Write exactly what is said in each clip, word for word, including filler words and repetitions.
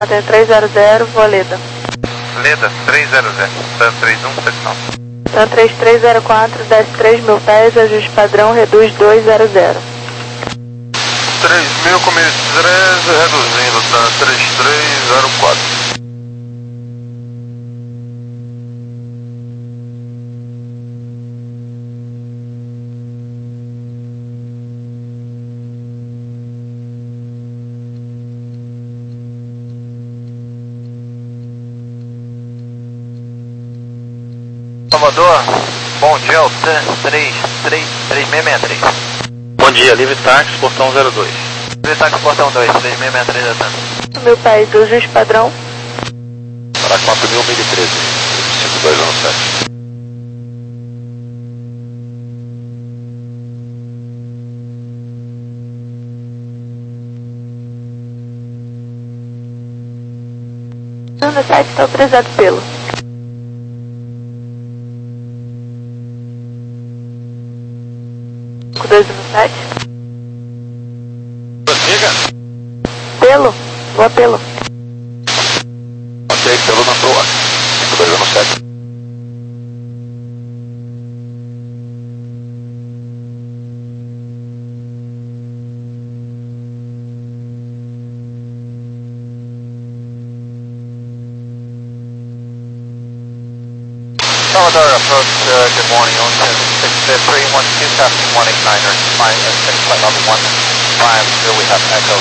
três zero zero, vou Leda. Leda, três zero zero, Dan três um, pressão. Dan três três zero quatro, desce três mil pés, ajuste padrão, reduz dois zero zero. três mil, começo treze, reduzindo, Dan três três zero quatro. Salvador, bom dia, o três três três seis seis três. Bom dia, livre táxi, portão zero dois. Livre táxi, portão dois, três seis seis três, da Meu país, ajuste padrão. Para quatro mil, mil e treze, cinco dois um sete. No site está autorizado pelo. cinco dois um sete. Prossiga. Pelo, vou a pelo. Ok, pelo na proa. cinco dois um sete. Salvador, approach, uh, good morning, on six three one two, passing one eight niner, flying at six flight level one five, here we have echo.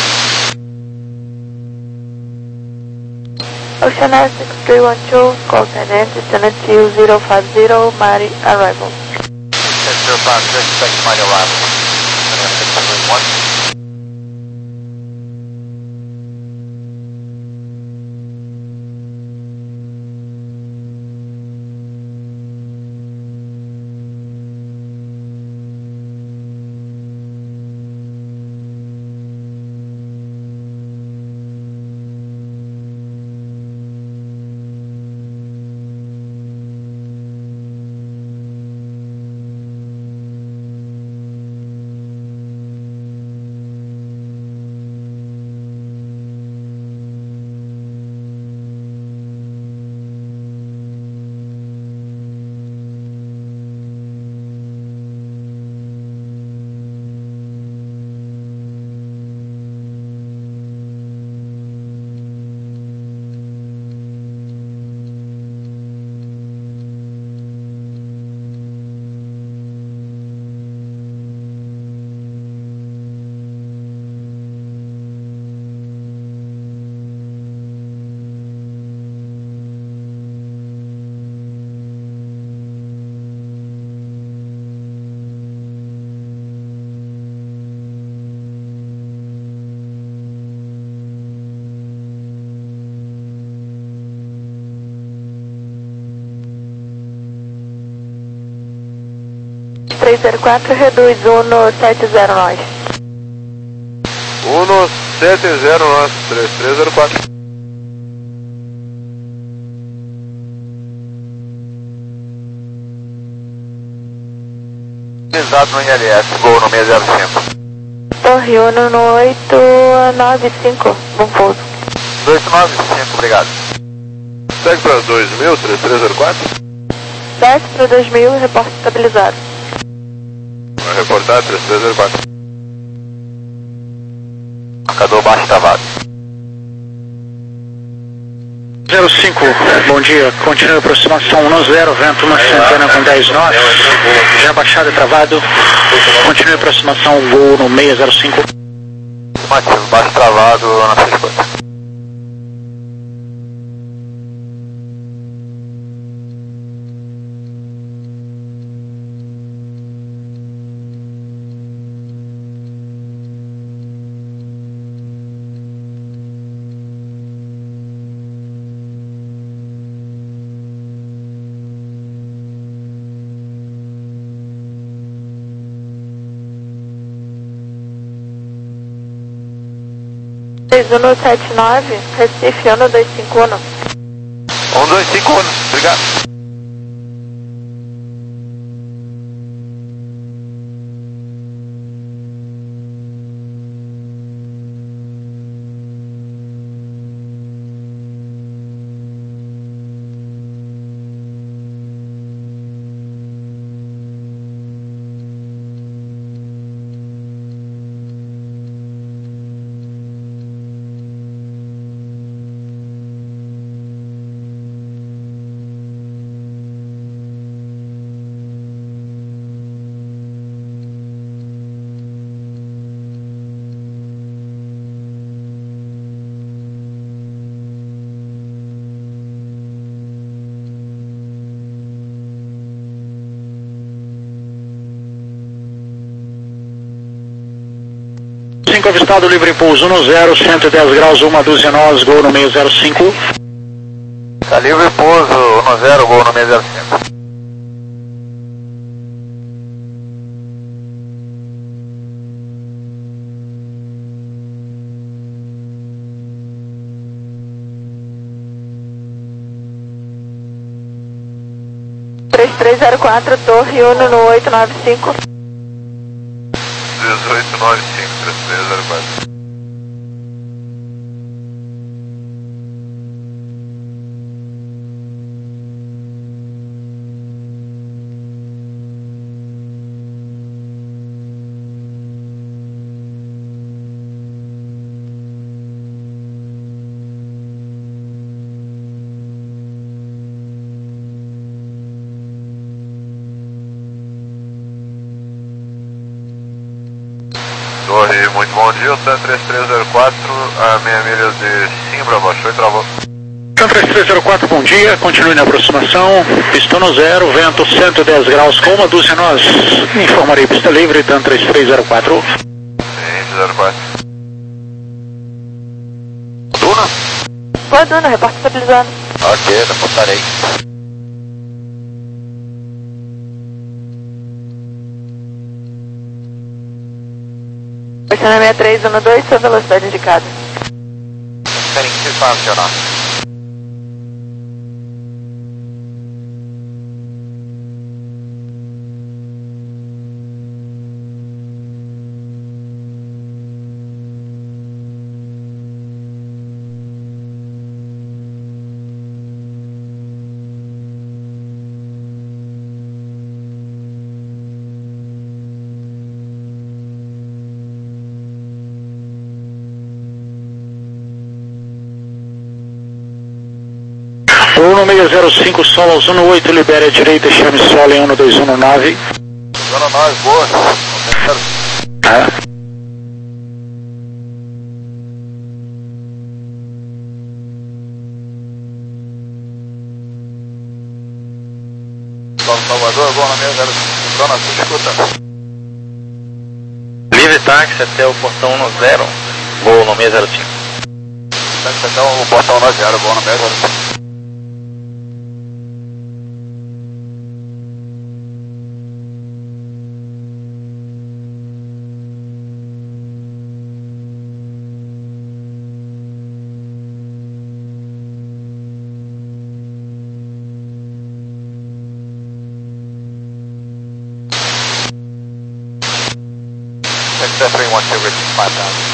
Ocean Air six three one two, call sign in, descendant two zero five zero, Mighty arrival. six zero five zero, expect Mighty arrival. six three one. três zero quatro, reduz um sete zero nós. um sete zero nós, três três zero quatro. Exato no I L S, voo no seis zero cinco. Torre Uno no oito nove cinco, bom pouso. dois nove cinco, obrigado. Segue para dois mil, três três zero quatro. Desce para dois mil, reporte estabilizado. Vai reportar três três zero quatro. Marcador baixo travado. zero cinco, bom dia, continua a aproximação um zero, vento uma centena com dez nós, já baixado e travado, continua a aproximação, voo no seis zero cinco. Mativo, baixo travado na sua escuta. seis um sete nove, Recife, ano dois cinco um. um dois cinco um, obrigado. cinco avistado, livre pouso no zero, cento e dez graus, uma dúzia nós, gol no meio zero cinco. Tá livre pouso no zero, gol no meio zero cinco. três três zero quatro, Torre Uno no oito nove cinco. dezoito nove cinco, três três zero quatro. Torre, muito bom dia, o Sun três três zero quatro, a meia milha de Simbra, baixou e travou. Sun três três zero quatro, bom dia, continue na aproximação, pista no zero, vento cento e dez graus com uma dúzia nós, informarei pista livre, Sun três três zero quatro. Sim, zero quatro. Duna? Boa, Duna, repórter estabilizado. Ok, reportarei. Oceana sessenta e três um dois, sua velocidade indicada. Heading two five zero nine. Uno meio zero cinco, solo aos um oito, libere a direita, chame solo em um dois um nove. Zona nove, boa. Tá. Solo Salvador, gol no meio zero cinco, zona sul, escuta. Livre táxi até o portão no zero, gol no meio zero cinco. Táxi até o portão no zero, gol no meio zero cinco. six three one two, Richard five thousand.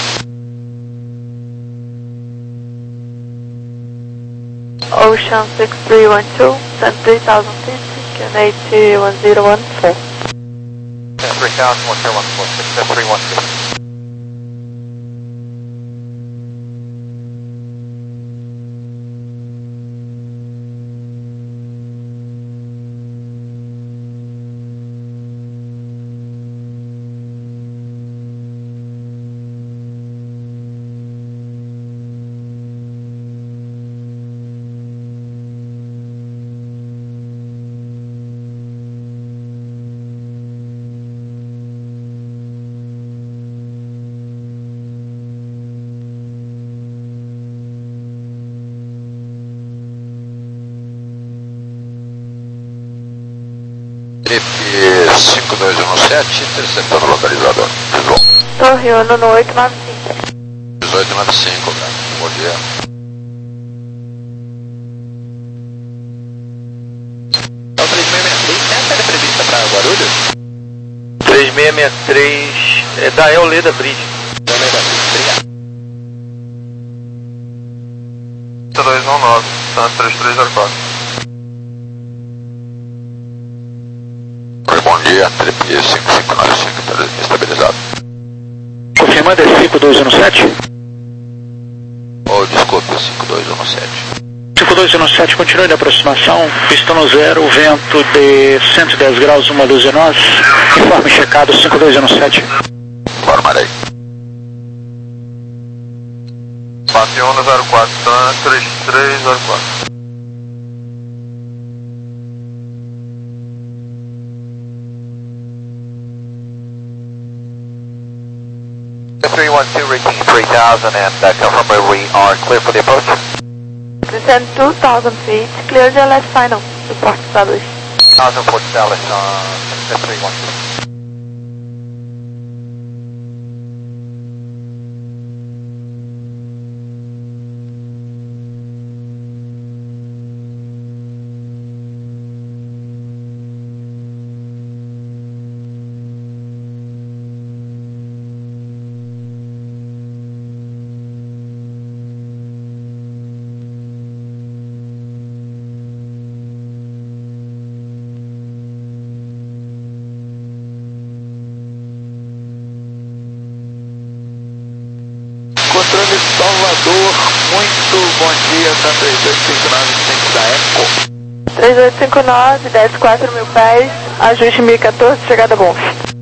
Ocean six three one two, send three thousand feet, can eighty one zero one four. three thousand, one zero one four, six three one two. Trip cinco dois um sete, interceptando localizador. Visual. Torre Uno no oito nove cinco. dezoito noventa e cinco, bom dia. Então três seis seis três, tem a série prevista para Guarulhos? três seis seis três é da Eoleda Bridge. Da Eoleda Bridge, obrigado. dois um nove, três três zero quatro. Bom dia, Trip cinco cinco nove cinco, estabilizado. Confirmando, é cinco dois um sete? Oh, desculpe, cinco dois um sete. cinco dois um sete, continue na aproximação, pista no zero, vento de cento e dez graus, uma dúzia nós, informe checado cinco dois um sete. Informarei. quatro um zero quatro, três três zero quatro. three thousand and uh, confirm where we are clear for the approach. Descend two thousand feet, clear the left final, report established. one thousand port established on six three one two. Controle Salvador, muito bom dia, tá três dois cinco nove, centro da Eco. três oito cinco nove, desce quatro mil pés, ajuste mil e quatorze, chegada bom.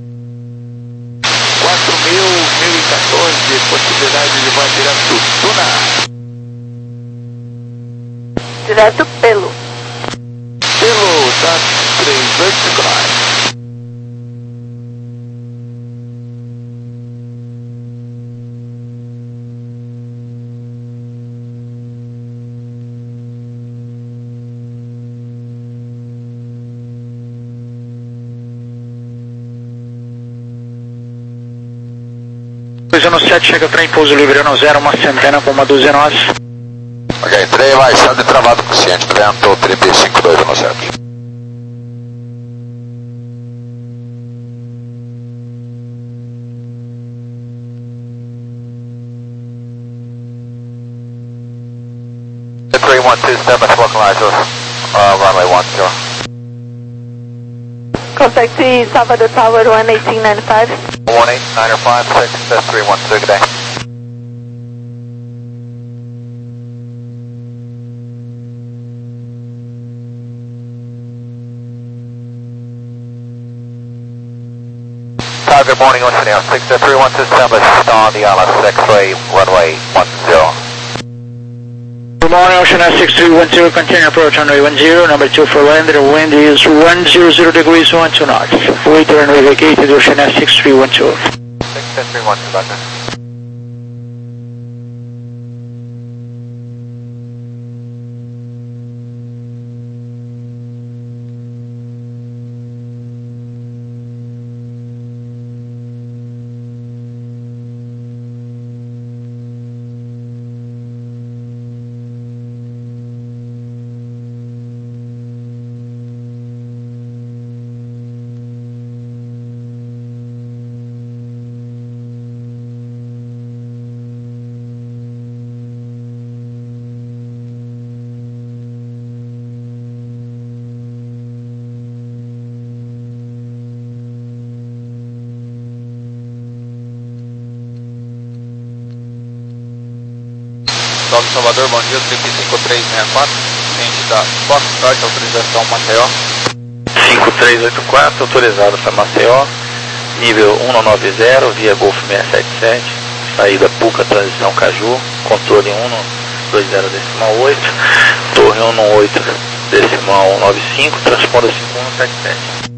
quatro mil, mil e quatorze, possibilidade de voar direto Tuna. Direto pelo. Pelo, tá três dois cinco nove. dois um sete chega para impulso livre no zero, uma centena com uma dúzia nós. Ok, trem baixado e travado consciente, vento trinta e cinco dois um sete. three one two, stand by to localize us, uh, runway one zero. Contact Salvador Tower one eighteen ninety-five. one eight nine five six, that's three one two, good day. Tower, good morning, Ocean Air six three one two, stand by on the island six three, runway one zero. Good morning, Ocean Air six three one zero, continue approach runway one zero, number two for land, the wind is one hundred degrees, one two knots. We turn we vacated Ocean Air six three one two. six three one two, Doctor. Salve Salvador, bom dia, trinta e cinco três sessenta e quatro, cliente da Foxtrot, autorização Maceió. cinco três oito quatro, autorizado para Maceió, nível um nove zero, via Golf seiscentos e setenta e sete, saída Puca, transição Caju, controle um dois zero decimal oito, torre um oito decimal nove cinco, transponda cinco um sete sete.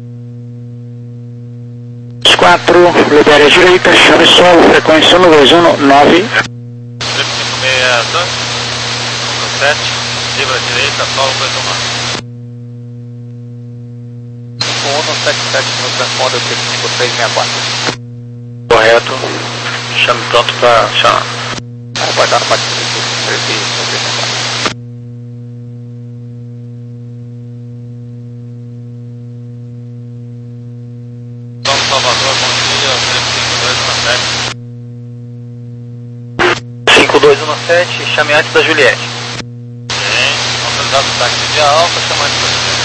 quatro, libere a direita, chave solo, frequência um dois um nove. cinco seis sete, livre à direita, solo dois um cinco um sete sete no transponder cinco três seis quatro. Correto, chame pronto para chamar. Vai dar na parte de serviço. Salvador, bom dia, cinco dois um sete, chame antes da Juliette. Bem, autorizado o táxi via Alfa, chame antes da Juliette.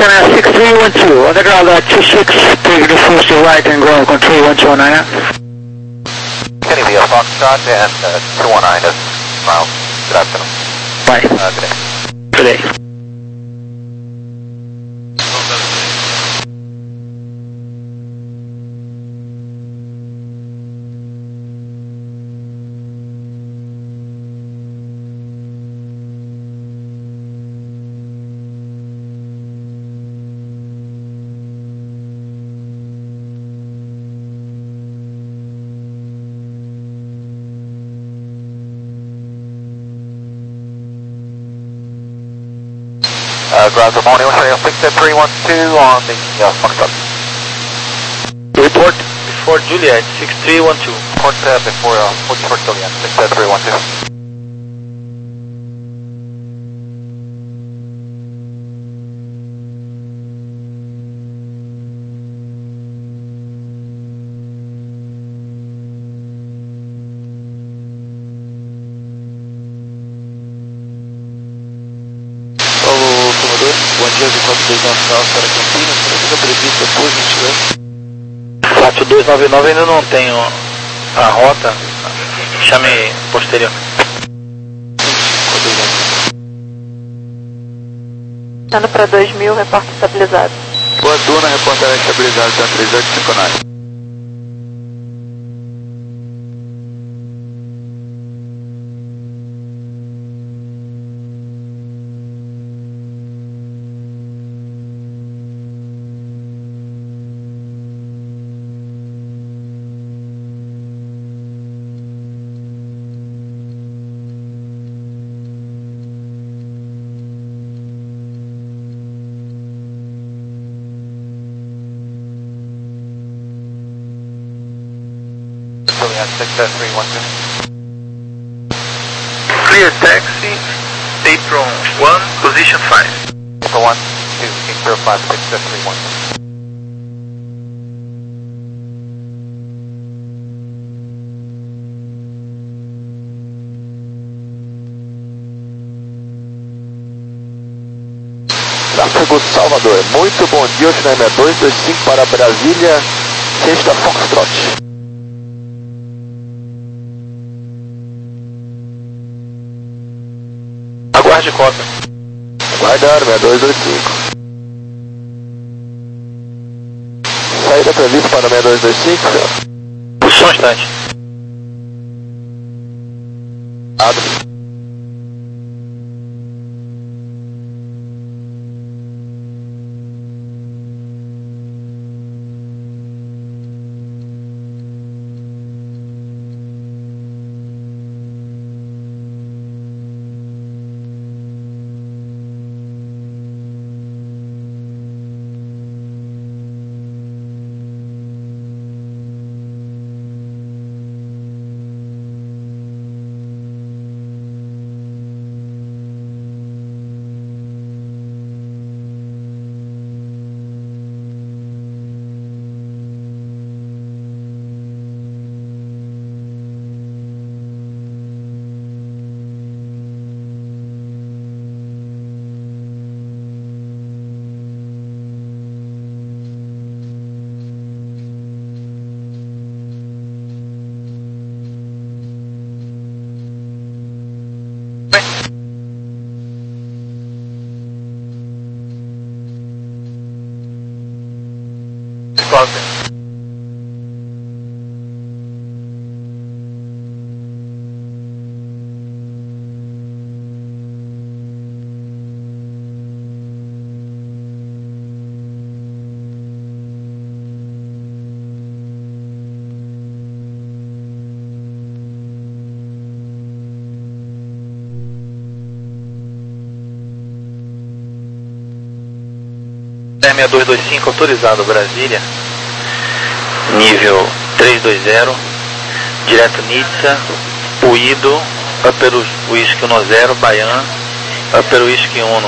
China six three one two, underground uh, two six, taking the first to right and ground control one two nine. Kenny via Foxtrot and uh, two one nine is ground. Good afternoon. Bye. Uh, good day. Good day. Uh, ground, good morning, Australia six three one two on the uh, Foxtrot. Report before Juliet, six three one two. Report uh, before, uh, before Juliet, six three one two. Bom dia, V quatro dois nove nove para Campinas, para fica previsto por gentileza. quatro dois nove nove ainda não tenho a rota, chame posterior. Indo para dois mil, reporte estabilizado. Boa Duna, reportagem estabilizada, tá três oito cinco nove. Juliet six three one two. Clear taxi, April one, position five. April one, two, eight zero five, six three one two. Tráfego Salvador, muito bom dia, China dois dois cinco para Brasília, sexta Foxtrot. Aguarde cota. Aguardar, seis dois dois cinco. Saída prevista para seis dois dois cinco, senhor. Só um instante. Abre. seis dois dois cinco autorizado Brasília, nível três dois zero, direto Nizza, Puído, Upper Whisky um zero, Baian, Upper Whisky um.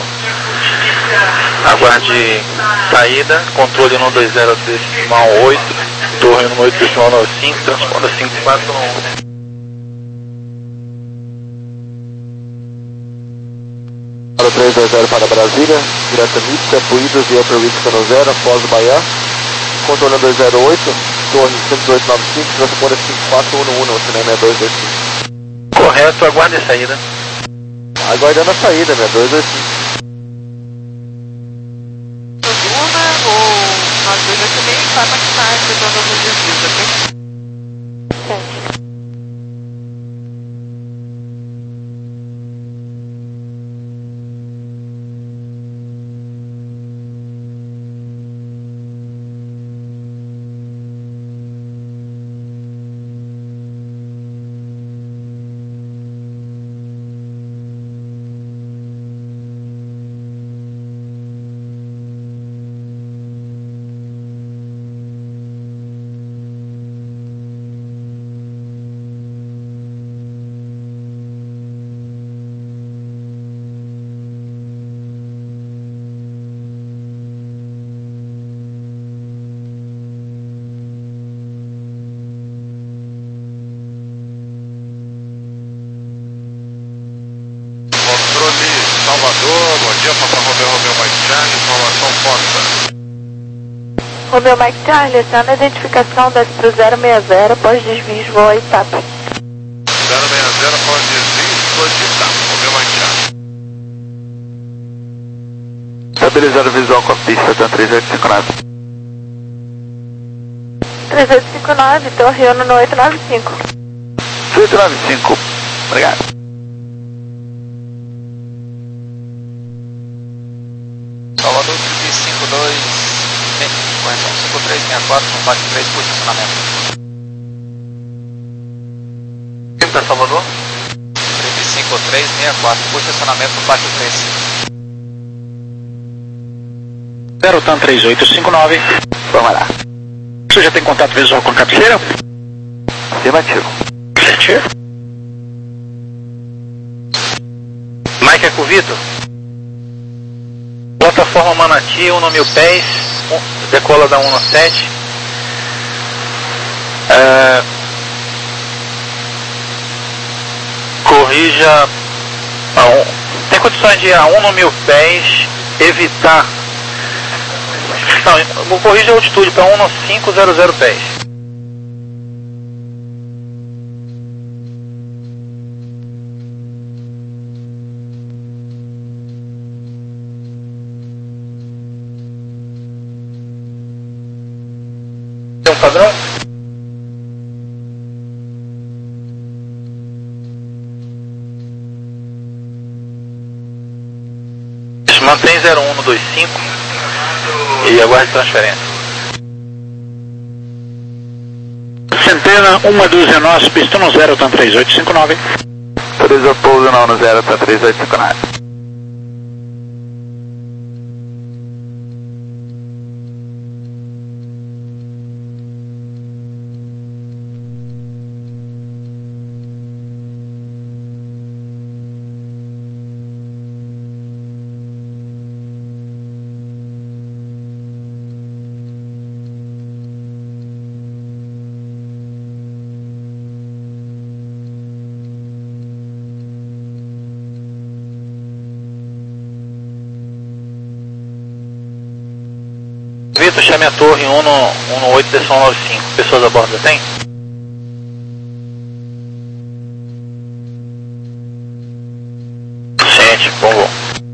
Aguarde saída, controle um dois zero decimal oito, torre número oito decimal nove cinco, transponder cinco quatro um. três dois zero para Brasília, direto Mitsa, Puídos e Upper Richmond zero, após o Bahia. Contorno dois zero oito, torre cento e dois noventa e cinco, transponder cinco quatro um um, C N M dois dois cinco. Correto, aguarde a saída. Aguardando a saída, minha dois dois cinco. Uma ou nós dois aqui também vai maquinar efetuando alguns desvios, ok? Sente. Salvador, bom dia, Papa Romeo, Romeo Mike Charlie, informação posta. Romeo Mike Charlie, aciona a identificação desce para o zero seis zero, após desvios, voa I T A P. zero seis zero, após desvio, estou de I T A P, Romeo Mike Charlie. Estabilizando visual com a pista, tá três oito cinco nove. três oito cinco nove, torre Uno no oito nove cinco. oito nove cinco, obrigado. Salvador cinco dois, correção cinco três seis quatro, combate três por estacionamento. Quem para Salvador? cinco três seis quatro, por estacionamento, combate três. zero T A M três oito cinco nove. Vamos lá. Você já tem contato visual com a cabeceira? Afirmativo. Certo. Mike Acuvito. Plataforma Manati, um mil pés, um, decola da um sete. É, corrija. A um, tem condições de a um mil pés evitar. Não, corrija a altitude para um cinco zero zero pés. Tem um padrão? Mantém zero um no dois cinco e aguarde transferência. Centena, uma dúzia nós, pista no zero T A M três oito cinco nove. Autoriza pouso não no zero, tá três oito cinco nove. Vitor, chame a torre um no oito D nove cinco. Pessoas a bordo tem? Sente, bom voo.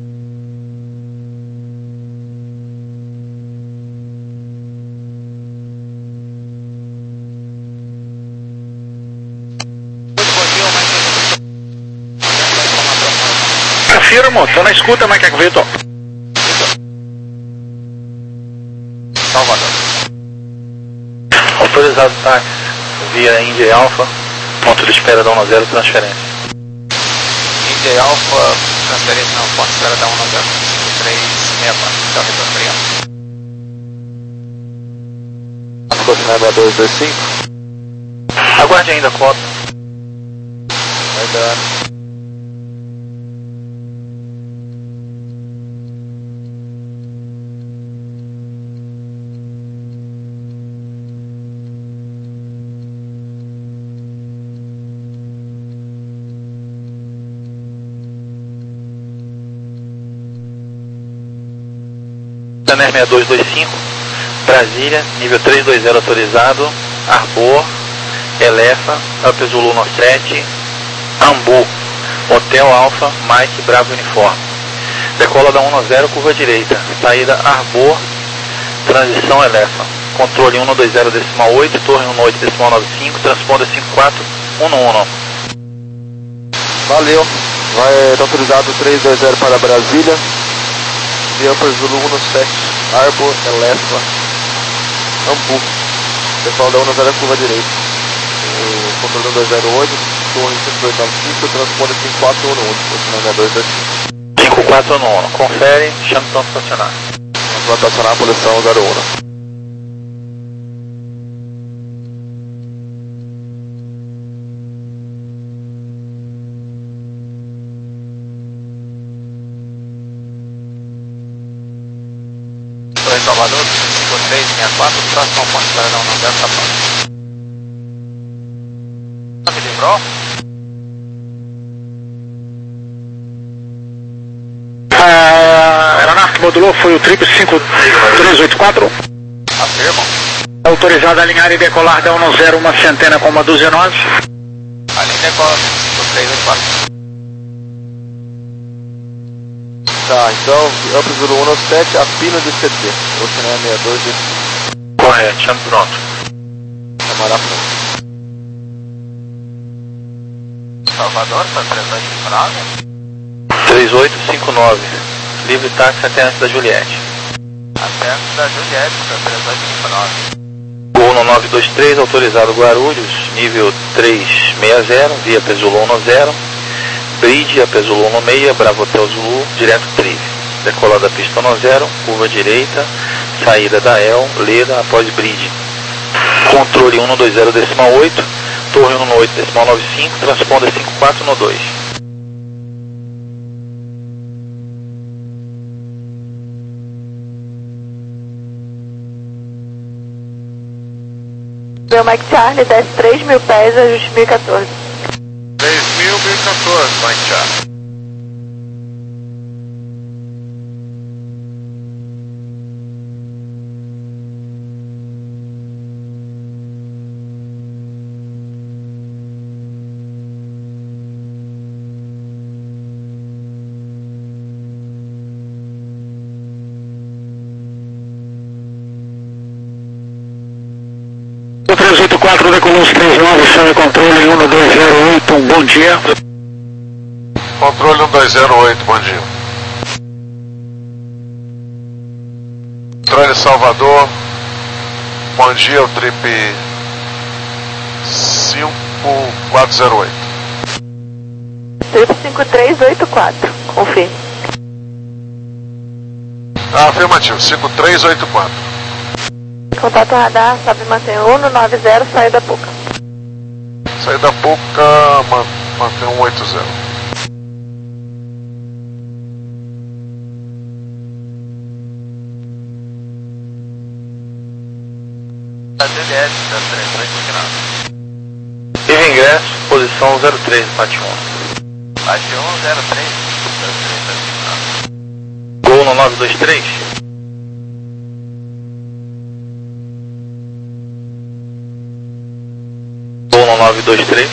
Afirmo, tô na escuta, Mike Acuvito. Salvador. Autorizado táxi via India Alpha, ponto de espera da um zero, transferência. India Alpha, transferência não, ponto de espera da um zero, três seis quatro, então retorno. Continuando dois dois cinco. Aguarde ainda a cota. Vai dar. Ryanair seis dois dois cinco, Brasília, nível trezentos e vinte autorizado, Arbor, Elefa, Up Zulu sete, Ambu, Hotel Alfa, Mike, Bravo Uniforme. Decola da um zero, curva direita, saída Arbor, transição Elefa. Controle um dois zero decimal oito, torre um oito decimal nove cinco, transponder cinco quatro um um. Valeu. Vai tá autorizado trezentos e vinte para Brasília. Via Upper Zulu sete, Arbor, Elefa, Ambu. Pessoal da um zero curva direita. O controle um dois zero oito, torre cinco dois nove cinco, transponder cinco quatro um um. Posicionamento dois dois cinco. cinco quatro um um. Confere, chama para estacionar. Vamos estacionar a posição zero um. Salvador, cinco três seis quatro, tração ponte Paradão não deve estar pronto. Me livrou? A aeronave que modulou foi o Trip cinco três oito quatro. Afirmo. Autorizada a alinhar e decolar da um zero, uma centena com uma dúzia nove. Alinha e decola cinco três oito quatro. Tá, então, Upper Zulu sete, a pina de C T. Oceanária seis dois dois cinco. Correto, chama pronto. Camará pronto. Salvador, está presente em Praga? três oito cinco nove, livre táxi até antes da Juliette. Até antes da Juliette, está presente em Praga. Gol no nove dois três, autorizado Guarulhos, nível trezentos e sessenta, via Pesulon no zero. Bridge, Apesulu no meia, Bravo Hotel Zulu, direto Trive. Decola da pista no zero, curva direita, saída da El, Leda, após Bridge. Controle um dois zero decimal oito, torre um oito decimal nove cinco, transponder cinco quatro no dois. Meu Mike Charlie, desce três mil pés, ajuste mil e quatorze. três mil, mil e quatorze, Mike Charlie. trezentos e oitenta e quatro, decolou os três nove, chame controle um dois zero oito, um bom dia. Controle um dois zero oito, bom dia. Controle Salvador, bom dia, o trip cinco quatro zero oito. Trip cinco três oito quatro, confirme. Ah, afirmativo, cinco três oito quatro. Contato radar, sobe mantém um nove zero, saída Puca. Saída Puca, mantém um oito zero. A D D S, zero três, vai continuar. Vive ingresso, posição zero três, Pati um. Pati um, zero três, zero três, vai continuar. Gol no nove dois três. Gol no nove dois três.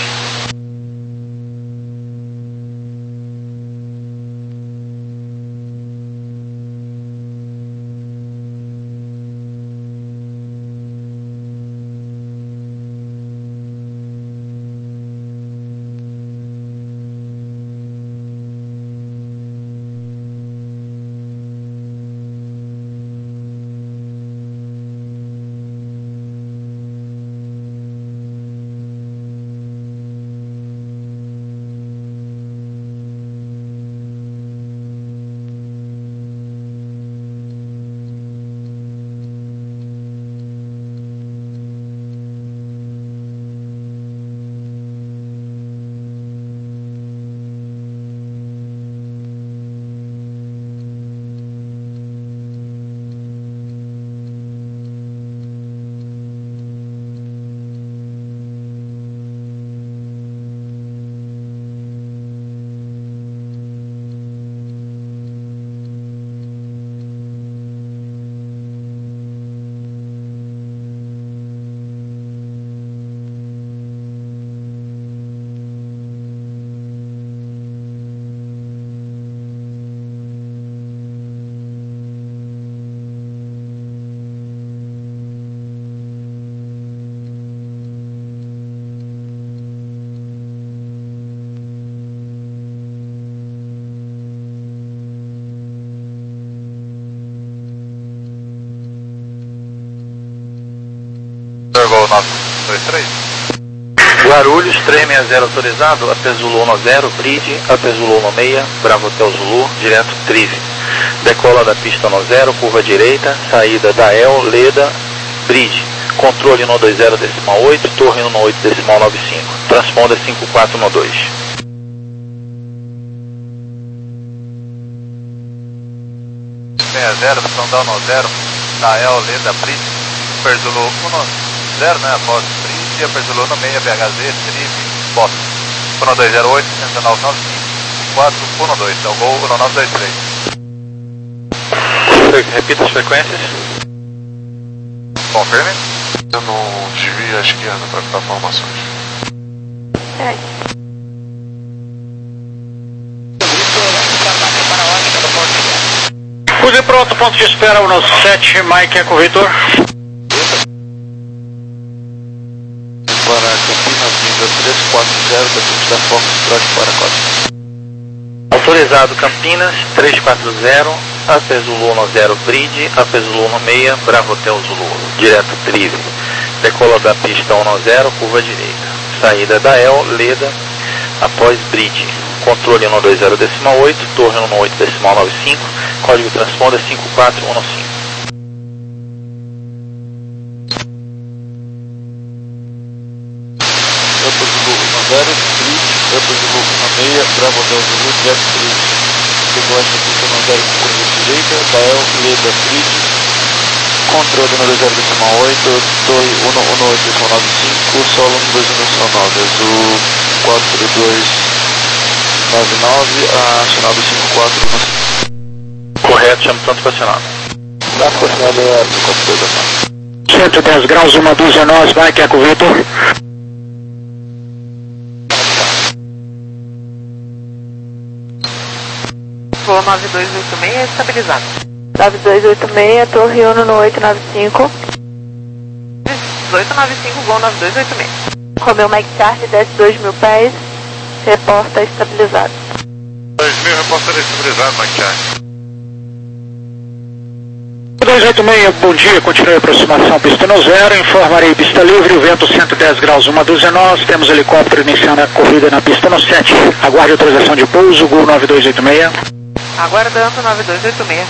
nove dois três. Guarulhos, três seis zero autorizado, Apé Zulu um zero, Bridge, Apé Zulu um seis, Bravo Hotel Zulu, direto Trive. Decola da pista um zero, curva direita, saída da El, Leda, Bridge. Controle um dois zero decimal oito, torre um oito decimal nove cinco. Transponder cinco quatro um dois. seis zero, Sondão um zero, da El, Leda, Bridge, Apé Zulu um zero, né, após Bridge, Apé Zulu um seis, B H Z, Trive, Bota. um dois zero oito, um nove nove cinco, quatro um dois, é o gol um nove dois três. Repita as frequências. Confirme. Eu não desvio à esquerda para dar formações. É. Cruze pronto, ponto de espera um sete, Mike Eco Vitor. Para Campinas, nível três quatro zero, da frente da Fox, trote para Costa. Autorizado Campinas, três quatro zero, Apé Zulu um zero, Bridge, Apé Zulu um seis, Bravo Hotel Zulu, direto Trive. Decola da pista um zero, curva direita. Saída da El, Leda, após Bridge. Controle um dois zero decimal oito, torre um oito decimal nove cinco, código transponder cinco quatro um cinco. Apé Zulu um zero, Bridge, Apé Zulu um seis, Bravo Hotel Zulu, direto Trive. Decolagem da pista um zero, curva direita, da El, Leda, Bridge. Controle um dois zero decimal oito, torre um oito decimal nove cinco, solo um dois um decimal nove, azul quatro dois nove nove, acionado cinco quatro um cinco. Correto, chama tanto estacionado. Tráfego acionado é quatro dois nove. cento e dez graus, uma dúzia nós, Mike Eco Vitor. Voo nove dois oito seis estabilizado. nove dois oito seis, torre um oito nove cinco. dezoito nove cinco, voo nove dois oito seis. Romeu Mike Charlie, desce dois mil pés, reporta estabilizado. dois mil, repórter estabilizado, Mike. dois oito seis, bom dia, continue a aproximação pista no zero, informarei pista livre, vento cento e dez graus, uma dúzia nós, temos helicóptero iniciando a corrida na pista no sete, aguarde autorização de pouso, Gol nove dois oito seis. Aguardando nove dois oito seis.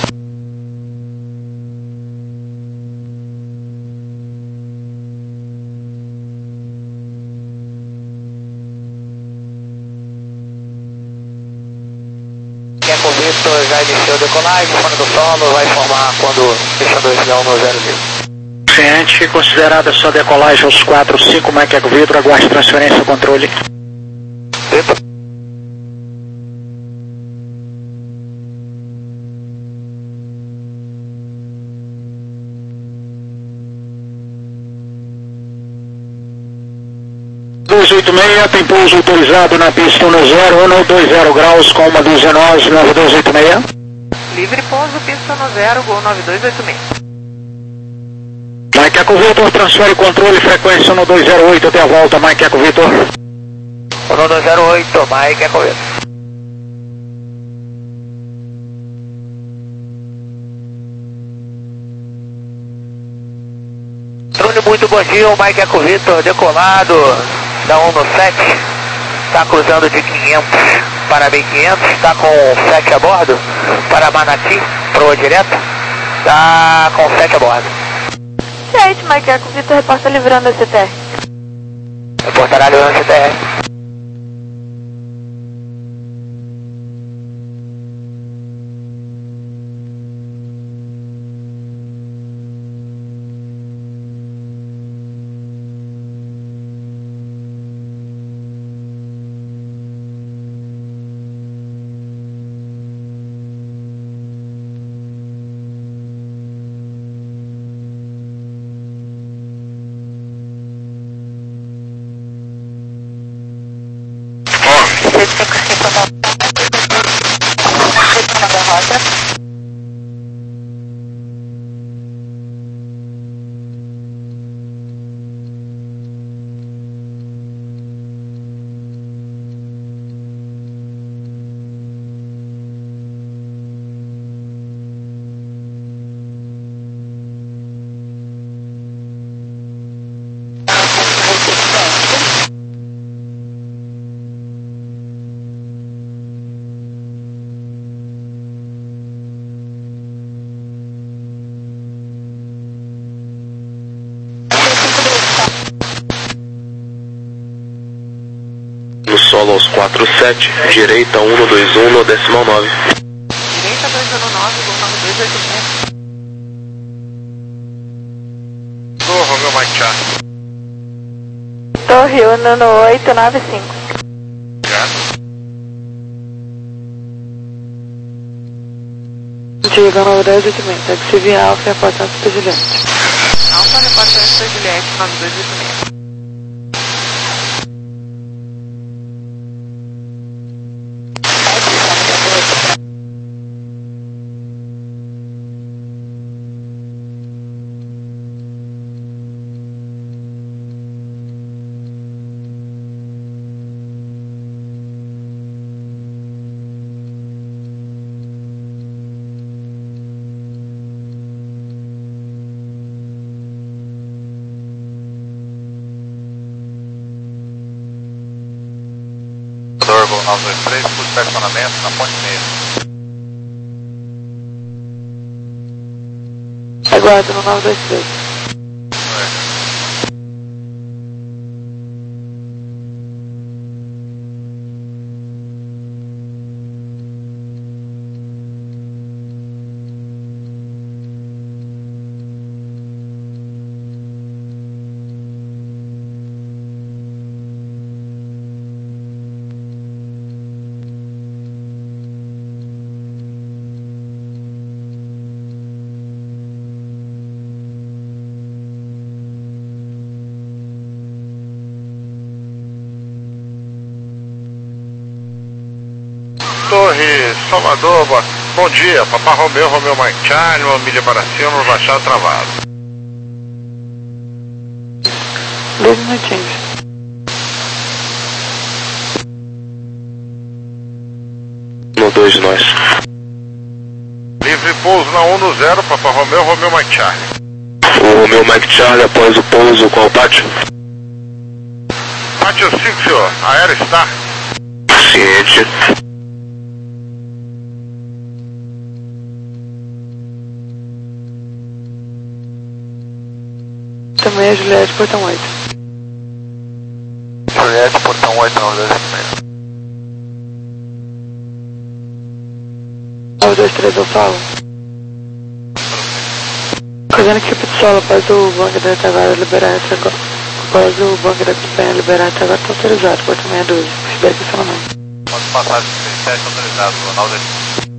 Eco Vitor já iniciou decolagem, fone do solo, vai informar quando pista dois milhão no zero livre. Ciente, considerada sua decolagem aos quatro cinco, Mike Eco Vitor, aguarde transferência controle. Vitor. dois oito seis, tem pouso autorizado na pista um zero, um dois zero graus com uma dúzia nós, nove dois oito seis. Livre pouso, pista no zero, gol nove dois oito seis. Mike Eco Vitor, transfere controle, frequência um dois zero oito até a volta, Mike Eco Vitor. um dois zero oito, Mike Eco Vitor. Trune, muito bom dia, o Mike Eco Vitor decolado da um no sete, está cruzando de quinhentos para B quinhentos, está com sete a bordo, para Manati, proa direto, está com sete a bordo. Gente, Mike Eco Vitor, reporta livrando a C T R. Reportará livrando a C T R. quatro sete, direita um dois um no decimal nove. Direita dois zero nove, Gol nove dois oito seis. Novo, meu Mike Charlie. Torre um no oito nove cinco. Obrigado. Diga nove dois oito seis, taxi via Alfa e aporta para Juliette. Alfa, reportagem para Juliette, nove dois oito seis. Gol nove dois três, por estacionamento na ponte meia. Aguardo no nove dois três. Torre Salvador, boa- bom dia, Papai Romeu, Romeu Mike Charlie, uma milha para cima, no baixado travado. Dois minutinhos. No dois de nós. Livre pouso na um no zero, Papai Romeu, Romeu Mike Charlie. O meu Mike Charlie após o pouso, qual pátio? Pátio cinco, senhor, aéreo está. Ciente. Também é Juliette, portão oito. Juliette, portão oito, nove dois seis. nove dois três, eu falo. Fazendo equipe de solo após o banco da Itagara liberar essa agora. Após o banco da campanha liberar essa agora, está autorizado, portão sessenta e dois. Feedback e estacionamento. Pode passar de trinta e sete, autorizado, Gol nove dois três.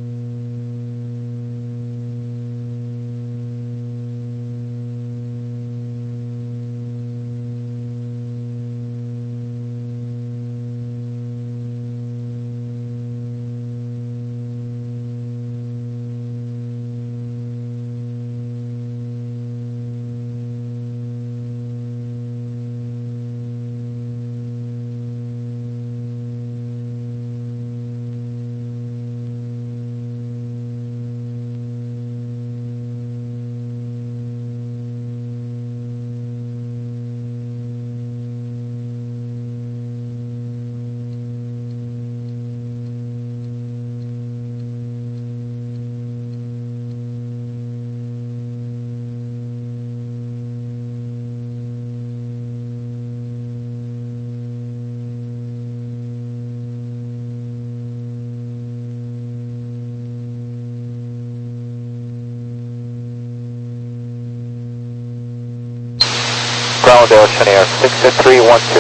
Ground Ocean Air, six three one two.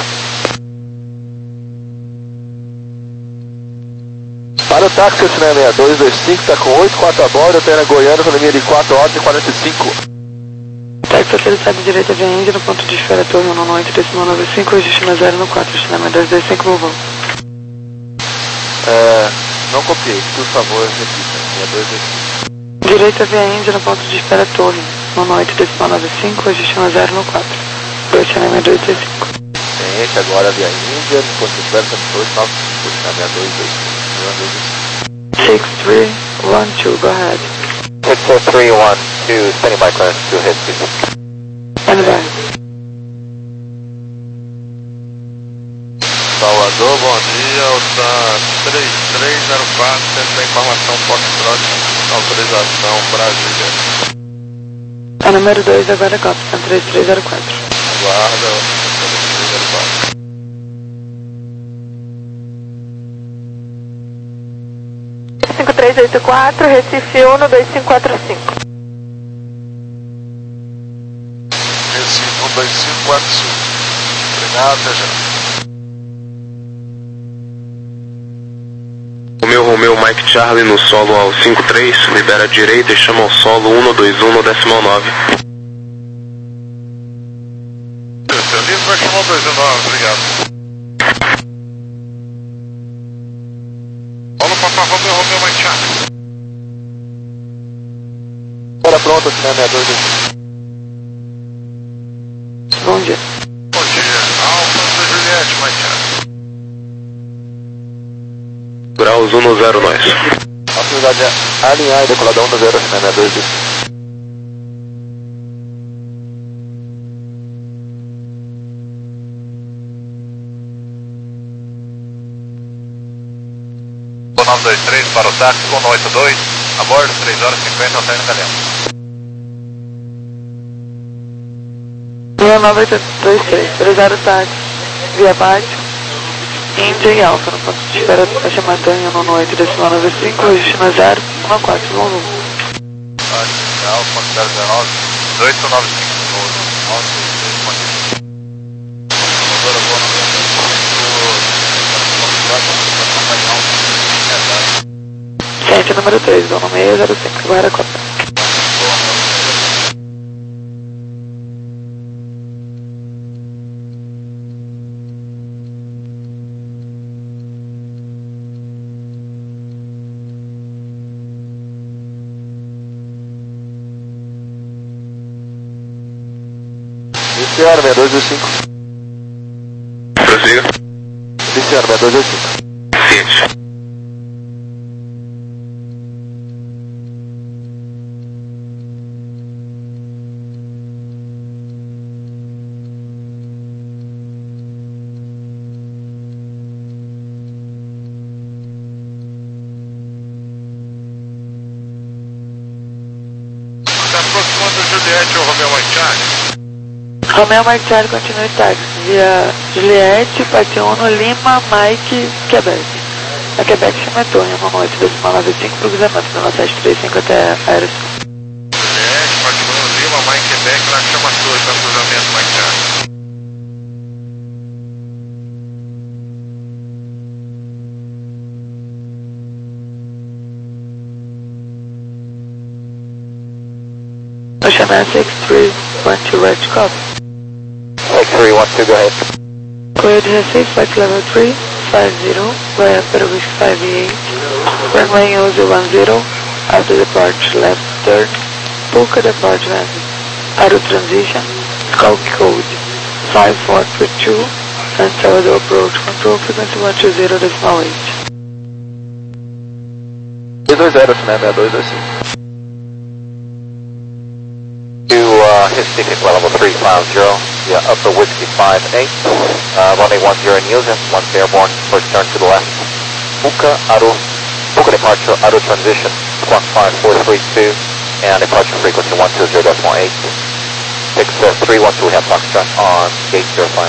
Para o táxi Ocean Air sessenta e dois vinte e cinco, está com oito quatro a bordo, até na Goiânia, com a linha de quatro horas e quarenta e cinco. Táxi autorizado direita via Índia no ponto de esfera Torre um oito decimal nove cinco, destino zero no quatro, destinamento dois dois cinco, vovô. É, não copiei, por favor, repita. Linha dois dois cinco. Direita via Índia no ponto de espera Torre um oito decimal nove cinco, destino zero no quatro. Destinamento dois dois cinco. Ciente, agora via Índia, no ponto de espera dois nove cinco, destinamento dois dois cinco. six three one two, go ahead. six three one two, standing by clearance to hit please. And by. Salvador, bom dia, Alta três três zero quatro, centro da informação Foxtrot, autorização Brasília. A número dois agora Copston três três zero quatro. Guarda, três três zero quatro. três oito quatro, Recife um, dois cinco quatro cinco. Recife um, dois cinco quatro cinco. Obrigado, até já. Romeu, Romeu, Mike Charlie no solo ao cinco três, libera a direita e chama ao solo um dois um no decimal nove. Seu livro vai chamar o dois nove, obrigado. Paulo, Papa Romeu, Romeu, Mike Charlie. Hora pronta, final sessenta e dois. Bom dia. Bom dia. Alfa da Juliette, Mike Charlie. Graus um no zero, nós. Autoridade é alinhar e decolar da um no zero, sessenta e dois. nove dois três para o táxi, um oito dois, a bordo, três horas e cinquenta, alterno Galhão. Via nove oito dois três, três zero táxi, via baixo, Índia e Alfa, no ponto de espera do Caixa Matanha, no oito decimal nove cinco, registro na zero, um quatro, Lulu. Táxi, Alfa, zero nove, oito nove cinco, nove três, motor, boa Ciente número três, dono seis zero cinco, Guarda Copa. Iniciar, sessenta e dois cinco. Prossiga. Iniciar, sessenta e dois cinco. Ciente. Está aproximando o Juliette ou Romeu Mike Charlie? Romeu Mike Charlie continua em táxi, via Juliette, Patiuno, Lima, Mike, Quebec. A Quebec chama Tonha, no oito decimal nove cinco, para o cruzamento do sete três cinco até Aerosul. Juliette, Patiuno, Lima, Mike, Quebec, na chama Torre, está no cruzamento Mike Charlie. Oceana six three one two right copy. six three one two, go ahead. Cleared Recife, flight level three five zero, via Peruvic five eight, runway zero one zero, after departure left third, Puka departure landing, auto transition, scout code five four three two, and Salvador approach control frequency one two zero decimal eight. dois dois zero, sessenta e dois cinco. To uh, Recife, level three five zero, yeah, upper whiskey five eight, uh, runway one zero in Houston, once airborne, first turn to the left. Puka, auto, Puka departure, auto transition, squawk five four three two, and departure frequency one two zero decimal eight. six three one two, we have Foxtrot on gate zero five.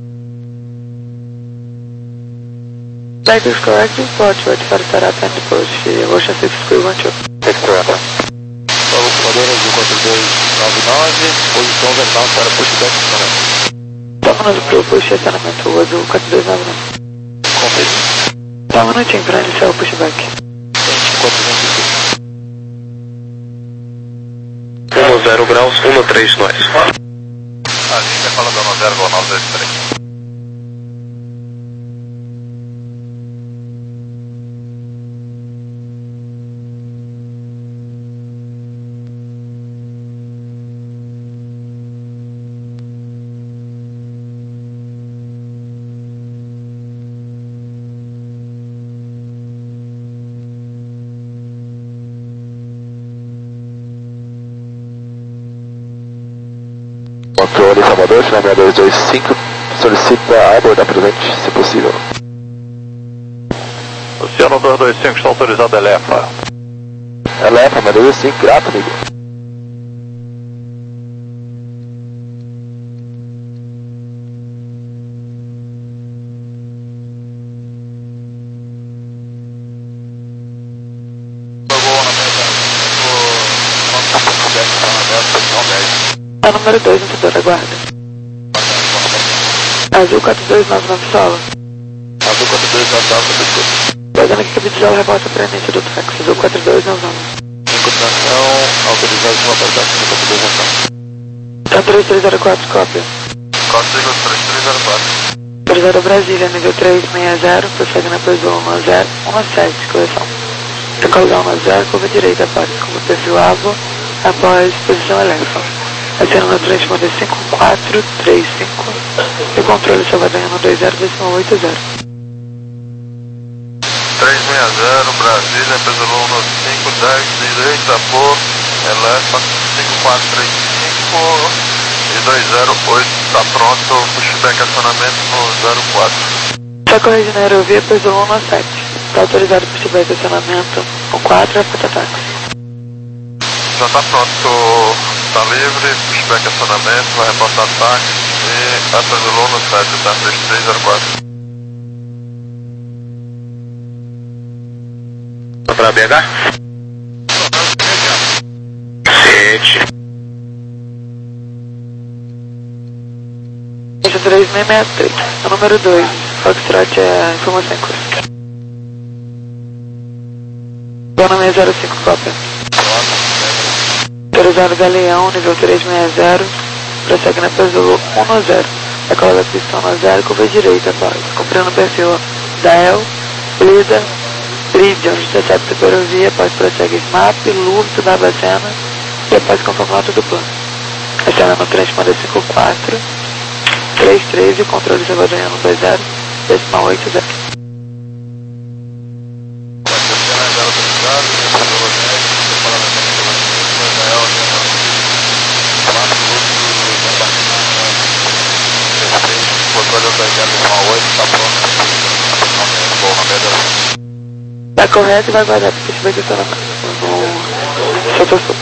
Flight is correct, report to for setup and deposit, Ocean six three one two. six three one two. Solo ocupador azul quatro dois nove nove, posição ventral para pushback estacionamento. Estamos no push estacionamento azul quatro dois nove nove. Confirme. Só um minutinho para iniciar o pushback. quatrocentos e cinco. um zero graus, um três nós. A gente vai falando no zero nove dois três. Controle Salvador, final seis dois dois cinco, solicita a abordar presente, se possível. Oceano dois dois cinco, está autorizado a Elefa. Elefa, seis dois cinco, grato, amigo. número dois no setor, aguarda. Azul quatro dois nove nove solo. Azul quatro dois nove nove, desculpa. Bagando aqui, Cabidizal, reporta para início do táxi, Azul quatro dois nove nove. Continuação, autorizado de volta ao táxi, Azul quatro dois nove nove. Tá três três zero quatro, cópia. Código três três zero quatro. Autorizado Brasília, nível três seis zero, prossegue na Peugeot um zero um sete, correção. Decolar um zero, curva direita, após curva perfil Avo, após posição elétrica. Acena no transponder cinco quatro três cinco e controle Salvador dois zero oito zero. três seis zero, Brasília, Peugeot um cinco dez, direita por Elefa cinco quatro três cinco e dois zero oito, está pronto, pushback acionamento no zero quatro. Só corrigir na aerovia Peugeot um sete. Está autorizado pushback acionamento com quatro a táxi. Já está pronto, está livre, pushback acionamento, vai reportar táxi e a Peugeot um sete, tá três três zero quatro. Para B H? Sete. três seis seis três, o número dois, Foxtrot é a informação em curso. Zona seis zero cinco, cópia. Autorizado Galeão, nível três seis zero, prossegue na Peugeot um zero. Decola pistão no zero, curva direita, após, cumprindo o perfil Dael, Lida, Tridion, intercepta ferrovia, após prossegue S M A P, Lurto, Barbacena, e após confirmar tudo plano. Acena no transponder cinco quatro três três e controle Salvador dois zero, decimal oito zero. Tá correto e vai guardar, porque se vai ter no setor sul.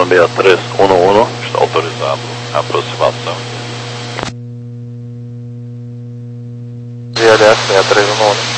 seis três um um, está autorizado a aproximação. V L S seis três um um.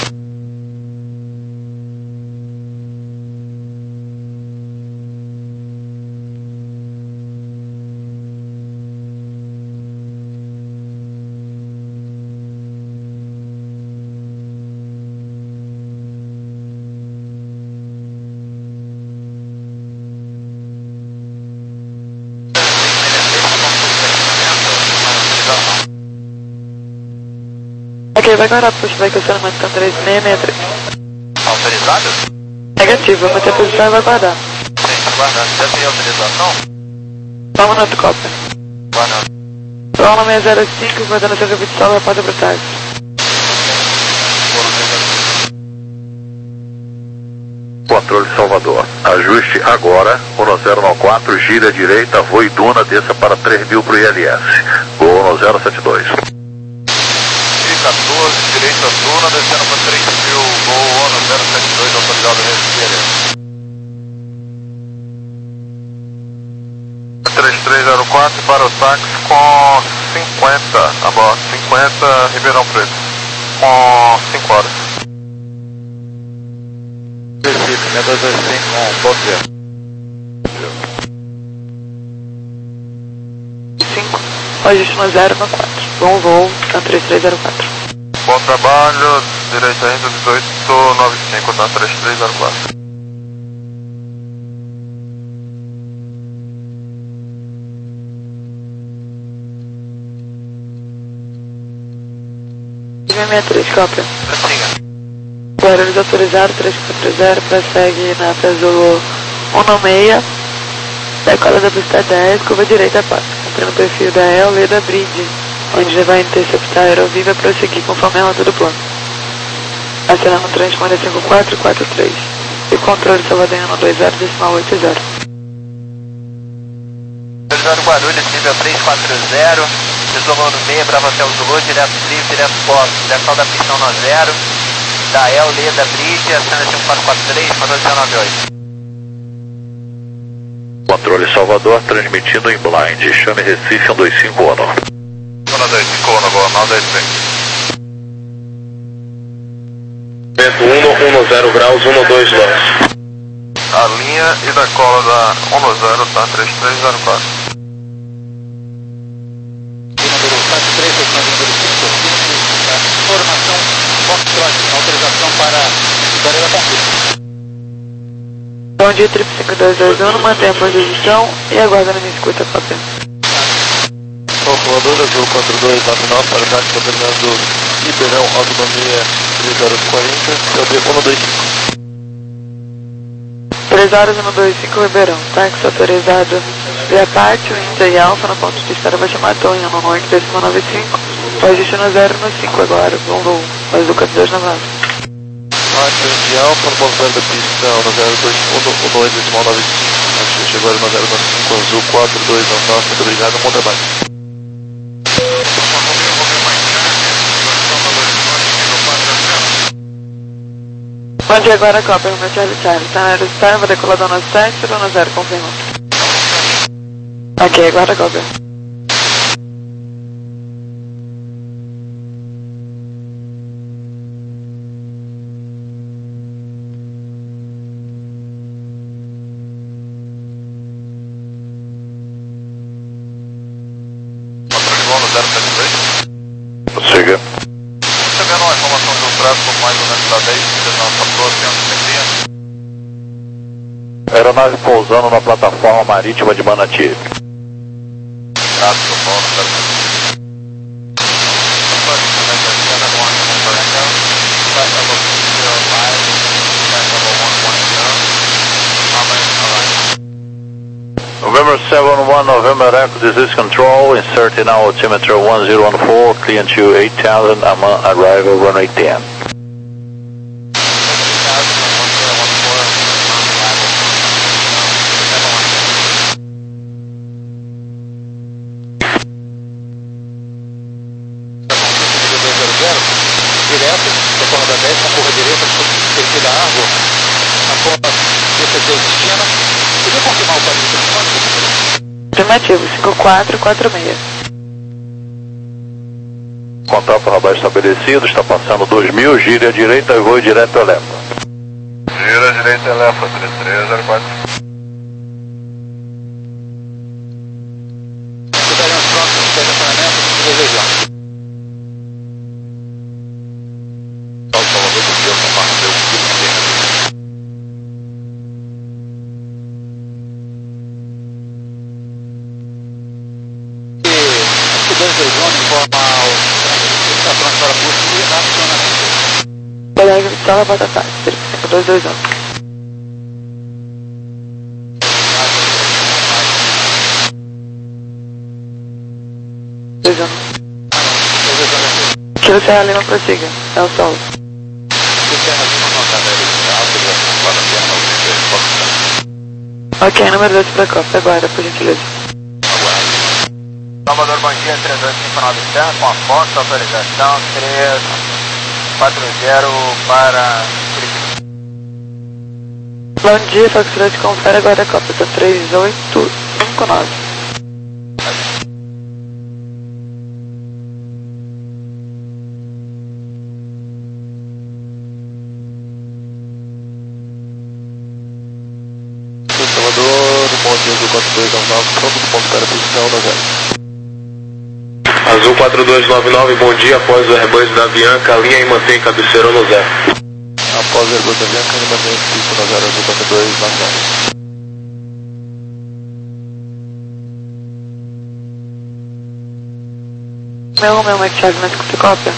Ok, vai guardar pushback, estacionamento com três seis seis três. Autorizado? Negativo, vou manter a posição e vai guardar. Sim, tá guardando. Já tem autorização? Toma nota, cópia. Guardando. Prova seis zero cinco, guardando seu capítulo de salva, porta para trás. Controle Salvador. Ajuste agora, um zero nove quatro, gira à direita, voe e duna, desça para três mil para o I L S. Gol um zero sete dois. quatorze, direita duna, descendo para três mil, gol ONU zero sete dois, autorizado respira. três três zero quatro para o táxi com cinquenta, a bordo, cinquenta, Ribeirão Preto, com cinco horas. Recife, seis dois dois cinco, um, bom dia. cinco, ajuste no zero no quatro. Bom voo, na três três zero quatro. Bom trabalho, direita ainda dezoito noventa e cinco, na três três zero quatro. sessenta e três, cópia. Prossiga. Guarulhos autorizado, três quatro zero, prossegue na Azul um seis, decola da pista dez, curva direita quatro, cumprindo o perfil da E L, Leda Bridge, onde já vai interceptar a aeroviva e prosseguir conforme a rota do plano. Acionando transponder cinco quatro quatro três e controle Salvador no dois zero decimal oito zero. Autorizado Guarulhos, nível três quatro zero, desolou no meio, Bravo Hotel Zulu, direto livre, direto posto, direção da pista um zero, da E L, Leda Bridge, aciona cinco quatro quatro três, mandou nove oito. Controle Salvador, transmitindo em blind. Chame Recife um dois cinco um. um dois cinco um, agora, nove dois cinco. Vento um, um zero graus, um dois lance. A linha e da cola da um zero, tá, três três zero quatro. Número quatro três, número cinco cinco, informação, Foxtrot, autorização para Vitória da Conquista. Bom dia, trip cinco dois dois um, mantém a posição e aguarda na minha escuta, cópia. Calculador Azul quatro dois nove nove para o táxi Fernando Ribeirão, autonomia três horas e quarenta, C B um dois cinco. três horas um dois cinco, Ribeirão, táxi autorizado via Pátio, Índia e Alfa, no ponto de espera vai chamar Tonho, no oito decimal nove cinco, ajuste no zero no cinco agora, bom voo, Azul quatro dois nove nove. Pátio de Alfa, no ponto zero da pista, um zero dois um, dois decimal nove cinco, ajuste agora no zero no cinco, Azul quatro dois nove nove, muito obrigado, bom trabalho. Bom dia, agora cópia, meu Charlie Charlie, tá na aerostar, vou decolar da nossa sete, no zero, confirma. Ok, agora cópia. Prossiga. Recebendo uma informação do tráfego mais ou menos da dez, na Patroa cento e cinquenta. Aeronave pousando na plataforma marítima de Manati. Tráfego, Paulo, zero sete. November seven one, November Echo, this is control, inserting now altimeter one zero one four, clear to eight thousand, I'm on arrival, runway ten. Direto, retorno da dez, na curva direita, perfil da árvore, após descer de esquina. Podia confirmar o código telefônico? Afirmativo, cinco quatro quatro seis. Contato para abaixo estabelecido, está passando dois mil, gira à direita e voo direto a Elefa. Gira à direita Elefa, três três zero quatro. Estiverem os próximos estacionamentos, desejamos. Salvador do Rio, compartilhou o que Colega Vitória, Botafogo, cinco dois dois um. dois um. Kilo Serra Lima, prossiga. É o solo. Ok, número dois para Costa, aguarda, por gentileza. Salvador, bom dia, três dois cinco nove sete, com a foto, autorização três quatro zero para Curitiba. Bom dia, Foxtrot, confere agora a Copa, tá três oito cinco nove. Salvador, bom dia, Azul quatro dois nove nove, pronto do ponto para a posição na zero. Azul quatro dois nove nove, bom dia, após o rebanho da Bianca, linha e mantém cabeceira no zero. Após o rebanho da Bianca, linha e mantém pista no zero, Azul quatro dois nove nove. Meu Romeu, Mike Charlie, mas que você cópia?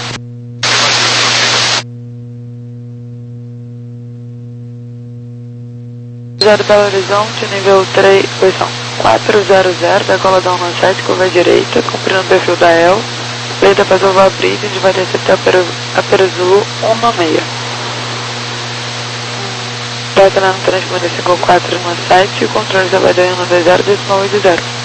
zero Belo Horizonte, nível três, posição quatro zero zero, da cola da um sete, curva à direita, cumprindo o perfil da E L, leita para Zova Bride, onde vai descer até a Perazulu um seis. Data na transmissão cinco quatro um sete, o controle da Bahia um dois zero, decimal oito zero.